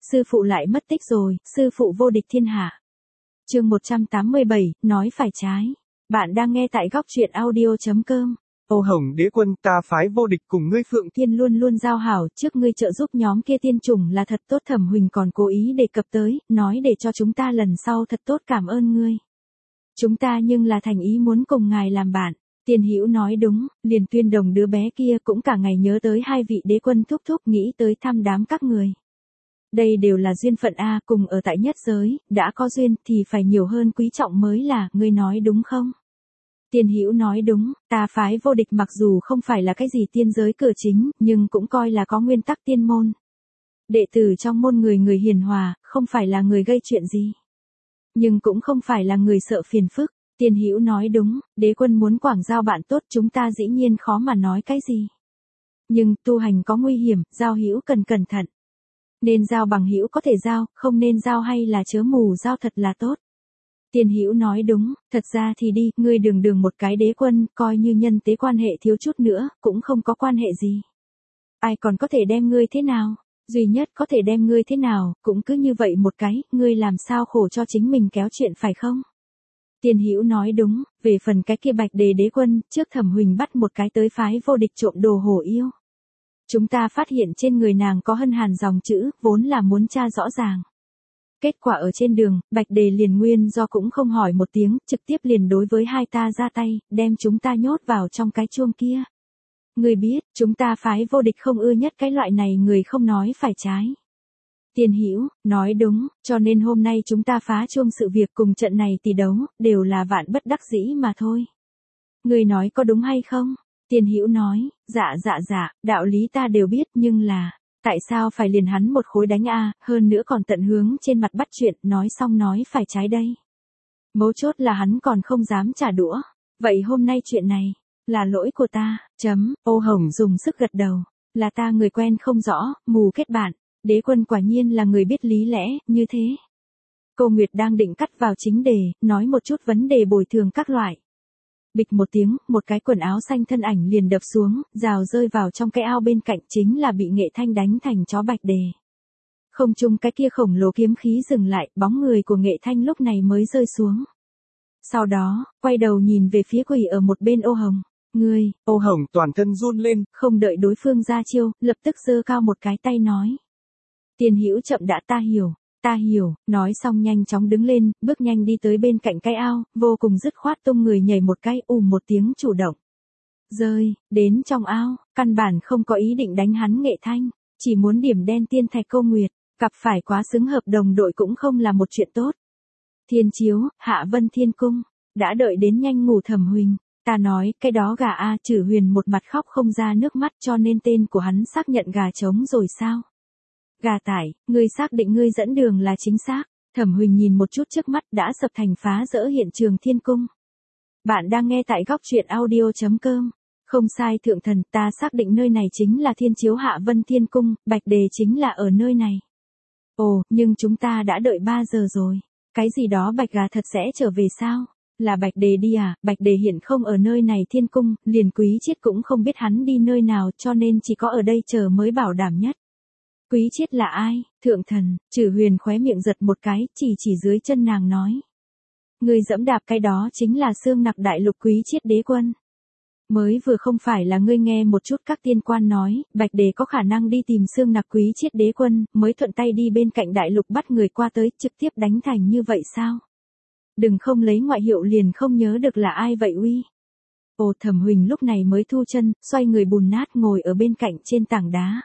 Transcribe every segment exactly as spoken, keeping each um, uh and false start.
sư phụ lại mất tích rồi, sư phụ vô địch thiên hạ. Chương một trăm tám mươi bảy, nói phải trái. Bạn đang nghe tại góc truyện audio chấm com. Ô Hồng Đế Quân, ta phái vô địch cùng ngươi Phượng Thiên luôn luôn giao hảo, trước ngươi trợ giúp nhóm kia tiên chủng là thật tốt. Thẩm Huỳnh còn cố ý đề cập tới, nói để cho chúng ta lần sau thật tốt cảm ơn ngươi. Chúng ta nhưng là thành ý muốn cùng ngài làm bạn. Tiên Hữu nói đúng, liền Tuyên Đồng đứa bé kia cũng cả ngày nhớ tới hai vị đế quân thúc thúc, nghĩ tới thăm đám các người. Đây đều là duyên phận a, cùng ở tại nhất giới, đã có duyên thì phải nhiều hơn quý trọng mới là, ngươi nói đúng không? Tiên Hữu nói đúng, ta phái vô địch mặc dù không phải là cái gì tiên giới cửa chính, nhưng cũng coi là có nguyên tắc tiên môn. Đệ tử trong môn người người hiền hòa, không phải là người gây chuyện gì. Nhưng cũng không phải là người sợ phiền phức. Tiên Hữu nói đúng, đế quân muốn quảng giao bạn tốt, chúng ta dĩ nhiên khó mà nói cái gì. Nhưng tu hành có nguy hiểm, giao hữu cần cẩn thận. Nên giao bằng hữu có thể giao, không nên giao hay là chớ mù giao thật là tốt. Tiên Hữu nói đúng, thật ra thì đi, ngươi đường đường một cái đế quân, coi như nhân tế quan hệ thiếu chút nữa, cũng không có quan hệ gì. Ai còn có thể đem ngươi thế nào? Duy nhất có thể đem ngươi thế nào, cũng cứ như vậy một cái, ngươi làm sao khổ cho chính mình kéo chuyện phải không? Tiên Hữu nói đúng, về phần cái kia Bạch Đề đế quân, trước Thẩm Huỳnh bắt một cái tới phái vô địch trộm đồ hổ yêu. Chúng ta phát hiện trên người nàng có hân hàn dòng chữ, vốn là muốn tra rõ ràng. Kết quả ở trên đường, Bạch Đề liền nguyên do cũng không hỏi một tiếng, trực tiếp liền đối với hai ta ra tay, đem chúng ta nhốt vào trong cái chuông kia. Ngươi biết, chúng ta phái vô địch không ưa nhất cái loại này người không nói phải trái. Tiên Hữu nói đúng, cho nên hôm nay chúng ta phá chuông sự việc cùng trận này tỷ đấu, đều là vạn bất đắc dĩ mà thôi. Ngươi nói có đúng hay không? Tiên Hữu nói, dạ dạ dạ, đạo lý ta đều biết, nhưng là, tại sao phải liền hắn một khối đánh a, hơn nữa còn tận hướng trên mặt bắt chuyện, nói xong nói phải trái đây. Mấu chốt là hắn còn không dám trả đũa. Vậy hôm nay chuyện này, là lỗi của ta, chấm, Ô Hồng dùng sức gật đầu, là ta người quen không rõ, mù kết bạn, đế quân quả nhiên là người biết lý lẽ, như thế. Cô Nguyệt đang định cắt vào chính đề, nói một chút vấn đề bồi thường các loại. Bịch một tiếng, một cái quần áo xanh thân ảnh liền đập xuống, rào rơi vào trong cái ao bên cạnh, chính là bị Nghệ Thanh đánh thành chó Bạch Đề. Không chung cái kia khổng lồ kiếm khí dừng lại, bóng người của Nghệ Thanh lúc này mới rơi xuống. Sau đó, quay đầu nhìn về phía quỷ ở một bên Ô Hồng. Ngươi, Ô Hồng toàn thân run lên, không đợi đối phương ra chiêu, lập tức giơ cao một cái tay nói. Tiên Hữu chậm đã, ta hiểu. Ta hiểu, nói xong nhanh chóng đứng lên, bước nhanh đi tới bên cạnh cái ao, vô cùng dứt khoát tung người nhảy một cái, ùm một tiếng chủ động. Rơi, đến trong ao, căn bản không có ý định đánh hắn Nghệ Thanh, chỉ muốn điểm đen tiên thạch Cô Nguyệt, gặp phải quá xứng hợp đồng đội cũng không là một chuyện tốt. Thiên Chiếu, Hạ Vân Thiên Cung, đã đợi đến nhanh ngủ Thẩm Huỳnh, ta nói, cái đó gà a, Trử Huyền một mặt khóc không ra nước mắt, cho nên tên của hắn xác nhận gà trống rồi sao? Gà tải, ngươi xác định ngươi dẫn đường là chính xác. Thẩm Huỳnh nhìn một chút trước mắt đã sập thành phá rỡ hiện trường thiên cung. Bạn đang nghe tại góc truyện audio chấm com. Không sai thượng thần, ta xác định nơi này chính là Thiên Chiếu Hạ Vân Thiên Cung, Bạch Đề chính là ở nơi này. Ồ, nhưng chúng ta đã đợi ba giờ rồi. Cái gì đó Bạch Gà thật sẽ trở về sao? Là Bạch Đề đi à? Bạch Đề hiện không ở nơi này thiên cung, liền Quý Chiết cũng không biết hắn đi nơi nào, cho nên chỉ có ở đây chờ mới bảo đảm nhất. Quý Chiết là ai? Thượng thần, Trử Huyền khóe miệng giật một cái, chỉ chỉ dưới chân nàng nói. Người dẫm đạp cái đó chính là Xương Nặc Đại Lục Quý Chiết đế quân. Mới vừa không phải là ngươi nghe một chút các tiên quan nói, Bạch Đề có khả năng đi tìm Xương Nặc Quý Chiết đế quân, mới thuận tay đi bên cạnh đại lục bắt người qua tới, trực tiếp đánh thành như vậy sao? Đừng không lấy ngoại hiệu liền không nhớ được là ai vậy uy. Ồ, Thẩm Huỳnh lúc này mới thu chân, xoay người bùn nát ngồi ở bên cạnh trên tảng đá.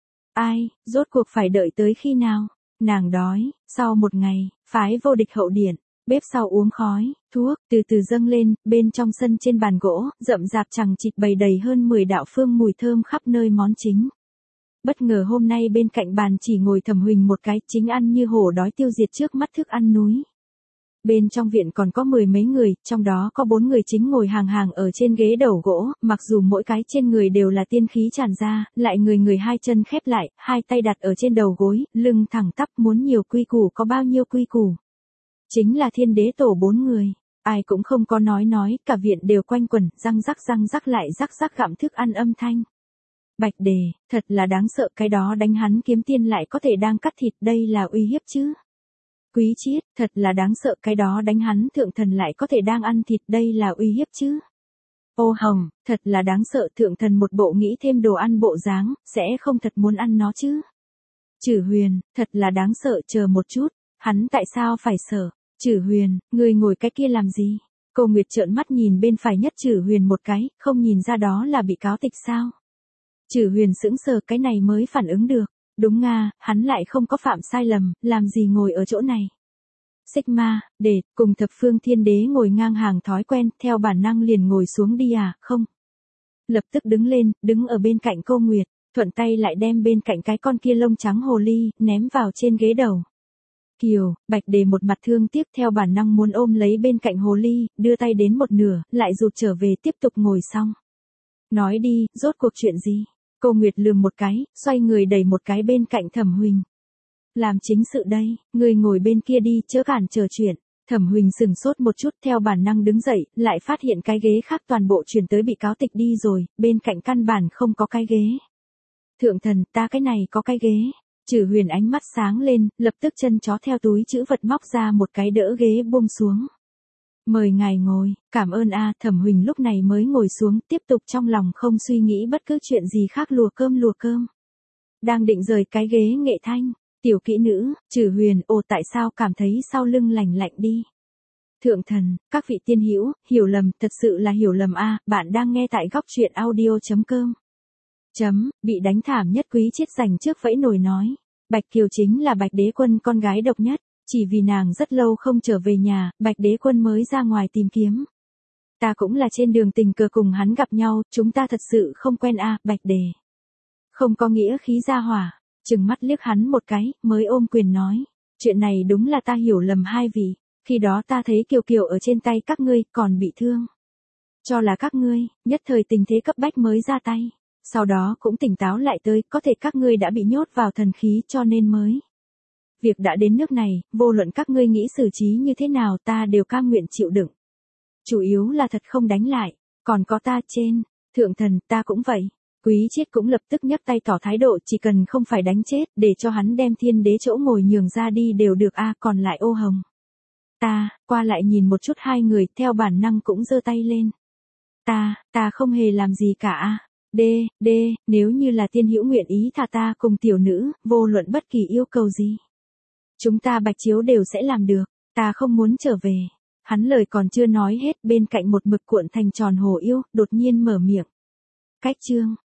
Ai, rốt cuộc phải đợi tới khi nào? Nàng đói, sau một ngày, phái vô địch hậu điện, bếp sau uống khói, thuốc, từ từ dâng lên, bên trong sân trên bàn gỗ, rậm rạp chằng chịt bày đầy hơn mười đạo phương mùi thơm khắp nơi món chính. Bất ngờ hôm nay bên cạnh bàn chỉ ngồi Thẩm Huỳnh một cái, chính ăn như hổ đói tiêu diệt trước mắt thức ăn núi. Bên trong viện còn có mười mấy người, trong đó có bốn người chính ngồi hàng hàng ở trên ghế đầu gỗ, mặc dù mỗi cái trên người đều là tiên khí tràn ra, lại người người hai chân khép lại, hai tay đặt ở trên đầu gối, lưng thẳng tắp, muốn nhiều quy củ có bao nhiêu quy củ. Chính là Thiên Đế tổ bốn người, ai cũng không có nói nói, cả viện đều quanh quẩn, răng rắc răng rắc lại rắc rắc gặm thức ăn âm thanh. Bạch Đề, thật là đáng sợ, cái đó đánh hắn kiếm tiên lại có thể đang cắt thịt, đây là uy hiếp chứ. Quý Chiết, thật là đáng sợ, cái đó đánh hắn thượng thần lại có thể đang ăn thịt, đây là uy hiếp chứ. Ô Hồng, thật là đáng sợ, thượng thần một bộ nghĩ thêm đồ ăn bộ dáng, sẽ không thật muốn ăn nó chứ. Chử Huyền, thật là đáng sợ, chờ một chút, hắn tại sao phải sợ? Chử Huyền, người ngồi cái kia làm gì? Cô Nguyệt trợn mắt nhìn bên phải nhất Chử Huyền một cái, không nhìn ra đó là bị cáo tịch sao? Chử Huyền sững sờ, cái này mới phản ứng được. Đúng nga, hắn lại không có phạm sai lầm, làm gì ngồi ở chỗ này. Sigma, để, cùng thập phương thiên đế ngồi ngang hàng thói quen, theo bản năng liền ngồi xuống đi à, không. Lập tức đứng lên, đứng ở bên cạnh cô Nguyệt, thuận tay lại đem bên cạnh cái con kia lông trắng hồ ly, ném vào trên ghế đầu. Kiều, Bạch Đề một mặt thương tiếc theo bản năng muốn ôm lấy bên cạnh hồ ly, đưa tay đến một nửa, lại rụt trở về tiếp tục ngồi xong. Nói đi, rốt cuộc chuyện gì? Cô Nguyệt lườm một cái, xoay người đẩy một cái bên cạnh Thẩm Huỳnh. Làm chính sự đây, người ngồi bên kia đi, chớ cản trở chuyện. Thẩm Huỳnh sừng sốt một chút theo bản năng đứng dậy, lại phát hiện cái ghế khác toàn bộ chuyển tới bị cáo tịch đi rồi, bên cạnh căn bản không có cái ghế. Thượng thần, ta cái này có cái ghế. Chử Huyền ánh mắt sáng lên, lập tức chân chó theo túi chữ vật móc ra một cái đỡ ghế buông xuống. Mời ngài ngồi, cảm ơn a. Thẩm Huỳnh lúc này mới ngồi xuống, tiếp tục trong lòng không suy nghĩ bất cứ chuyện gì khác, lùa cơm lùa cơm. Đang định rời cái ghế nghệ thanh, tiểu kỹ nữ, Chử Huyền, ồ tại sao cảm thấy sau lưng lạnh lạnh đi. Thượng thần, các vị tiên hữu, hiểu lầm, thật sự là hiểu lầm a. Bạn đang nghe tại góc truyện audio chấm com. Chấm, bị đánh thảm nhất Quý Chiết giành trước vẫy nổi nói. Bạch Kiều chính là Bạch Đế Quân con gái độc nhất, chỉ vì nàng rất lâu không trở về nhà, Bạch Đế Quân mới ra ngoài tìm kiếm. Ta cũng là trên đường tình cờ cùng hắn gặp nhau, chúng ta thật sự không quen a. Bạch Đề. Không có nghĩa khí ra hỏa, trừng mắt liếc hắn một cái, mới ôm quyền nói. Chuyện này đúng là ta hiểu lầm hai vị, khi đó ta thấy Kiều Kiều ở trên tay các ngươi, còn bị thương. Cho là các ngươi, nhất thời tình thế cấp bách mới ra tay. Sau đó cũng tỉnh táo lại tới, có thể các ngươi đã bị nhốt vào thần khí cho nên mới. Việc đã đến nước này, vô luận các ngươi nghĩ xử trí như thế nào ta đều cam nguyện chịu đựng. Chủ yếu là thật không đánh lại, còn có ta trên, thượng thần ta cũng vậy. Quý Chiết cũng lập tức nhấc tay tỏ thái độ, chỉ cần không phải đánh chết, để cho hắn đem thiên đế chỗ ngồi nhường ra đi đều được a. Còn lại Ô Hồng. Ta, qua lại nhìn một chút hai người, theo bản năng cũng giơ tay lên. Ta, ta không hề làm gì cả a. Đê, đê, nếu như là tiên hữu nguyện ý thả ta cùng tiểu nữ, vô luận bất kỳ yêu cầu gì. Chúng ta Bạch Chiếu đều sẽ làm được, ta không muốn trở về. Hắn lời còn chưa nói hết, bên cạnh một mực cuộn thành tròn hồ yêu, đột nhiên mở miệng. Cách chương,